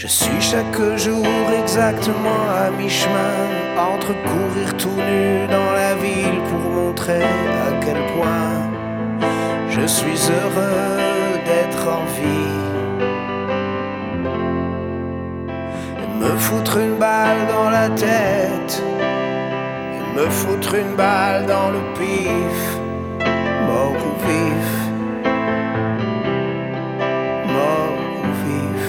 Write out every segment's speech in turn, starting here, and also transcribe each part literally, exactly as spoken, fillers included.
Je suis chaque jour exactement à mi-chemin entre courir tout nu dans la ville pour montrer à quel point je suis heureux d'être en vie. Et me foutre une balle dans la tête, et me foutre une balle dans le pif, mort ou vif, mort ou vif.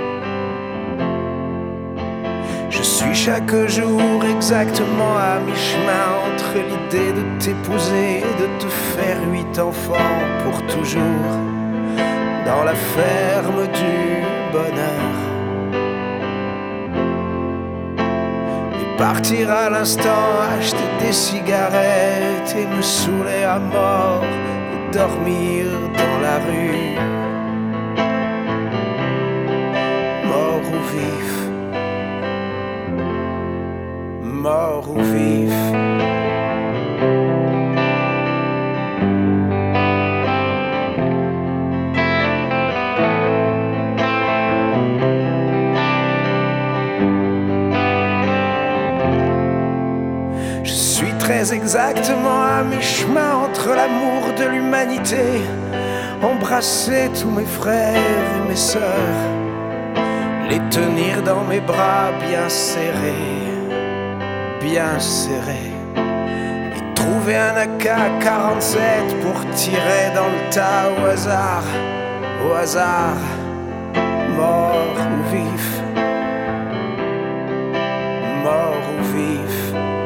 Je suis chaque jour exactement à mi-chemin entre l'idée de t'épouser et de te faire huit enfants pour toujours dans la ferme du bonheur. Et partir à l'instant, acheter des cigarettes et me saouler à mort et dormir dans la rue, mort ou vif, mort ou vif. Je suis très exactement à mi-chemin entre l'amour de l'humanité, embrasser tous mes frères et mes sœurs, les tenir dans mes bras bien serrés, bien serrés, et trouver un A K quarante-sept pour tirer dans le tas au hasard, au hasard, mort ou vif, mort ou vif.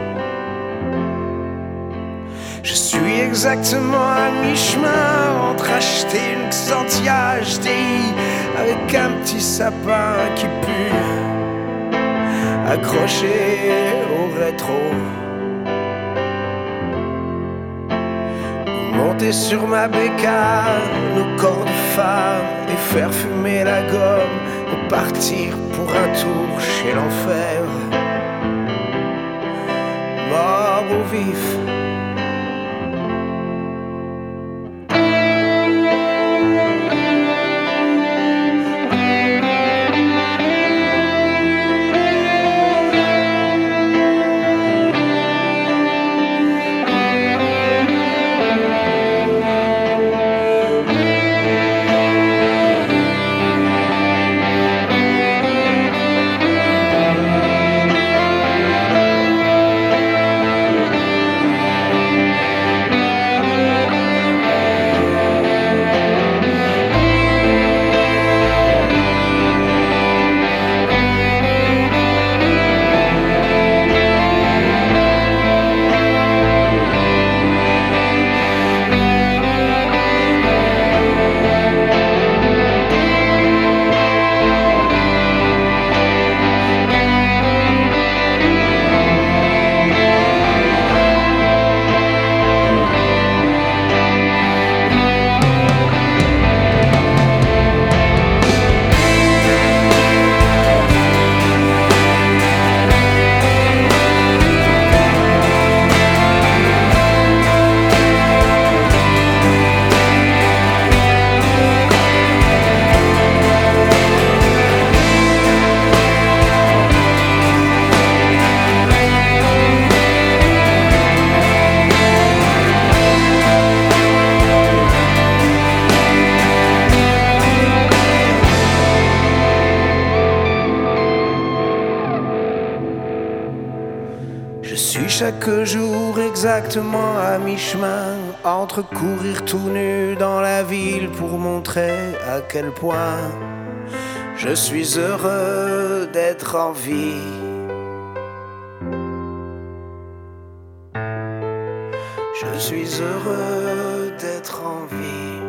Je suis exactement à mi-chemin entre acheter une Xantia H D I avec un petit sapin qui pue, accroché au rétro, ou monter sur ma bécane au corps de femme et faire fumer la gomme et partir pour un tour chez l'enfer, mort ou vif. Je suis chaque jour exactement à mi-chemin entre courir tout nu dans la ville pour montrer à quel point je suis heureux d'être en vie. Je suis heureux d'être en vie.